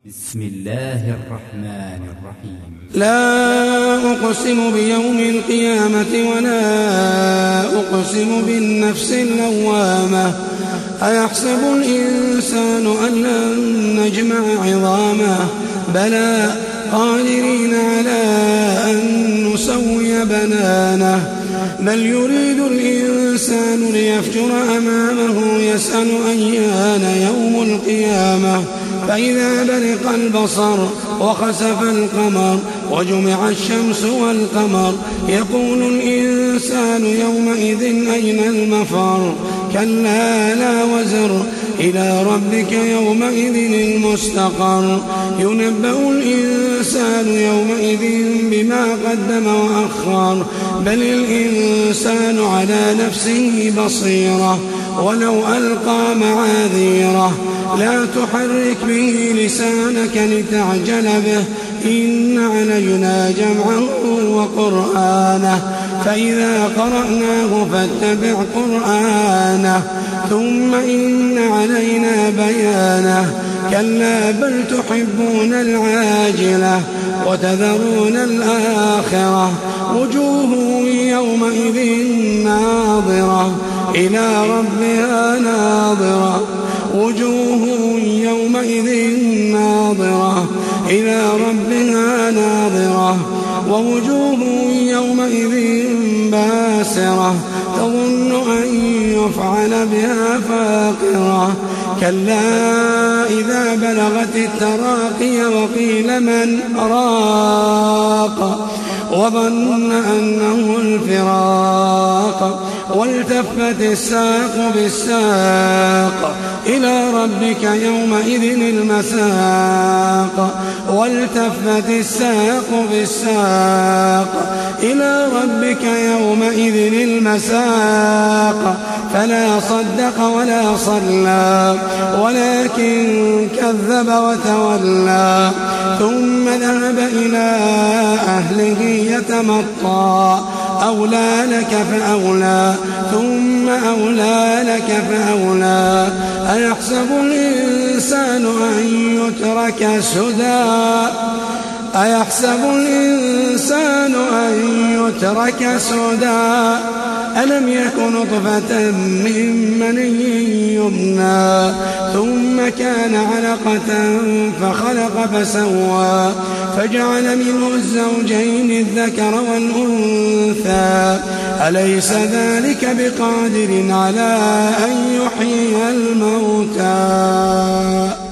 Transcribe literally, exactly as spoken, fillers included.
بسم الله الرحمن الرحيم. لا أقسم بيوم القيامة ولا أقسم بالنفس اللوامة أيحسب الإنسان أن لن نجمع عظامه بلى قادرين على أن نسوي بنانه بل يريد الإنسان ليفجر أمامه يسأل أيان يوم القيامة فإذا برق البصر وخسف القمر وجمع الشمس والقمر يقول الإنسان يومئذ أين المفر كلا لا وزر إلى ربك يومئذ المستقر ينبأ الإنسان يومئذ بما قدم وأخر بل الإنسان على نفسه بصيرة ولو ألقى معاذيره لا تحرك به لسانك لتعجل به إن علينا جمعه وقرآنه فإذا قرأناه فاتبع قرآنه ثم إن علينا بيانه كلا بل تحبون العاجلة وتذرون الآخرة وجوه يومئذ ناظرة إلى ربها ناظرة وجوه يومئذ ناظرة إلى ربها ناظرة ووجوه يومئذ باسرة تظن أن يفعل بها فاقرة كلا إذا بلغت التراقي وقيل من راق وظن أنه الفراق والتفت الساق بالساق إلى ربك يومئذ المساق والتفت الساق بالساق إلى ربك يومئذ المساق فلا صدق ولا صلى ولكن كذب وتولى ثم ذهب إلى أهله يتمطى أولى لك فأولى ثم أولى لك فأولى أيحسب الإنسان أن يترك سدى أيحسب الإنسان أن يترك سدى ألم يكن نطفة من مني يمنى ثم كان علقة فخلق فسوى فجعل منه الزوجين الذكر والأنثى أليس ذلك بقادر على أن يحيي الموتى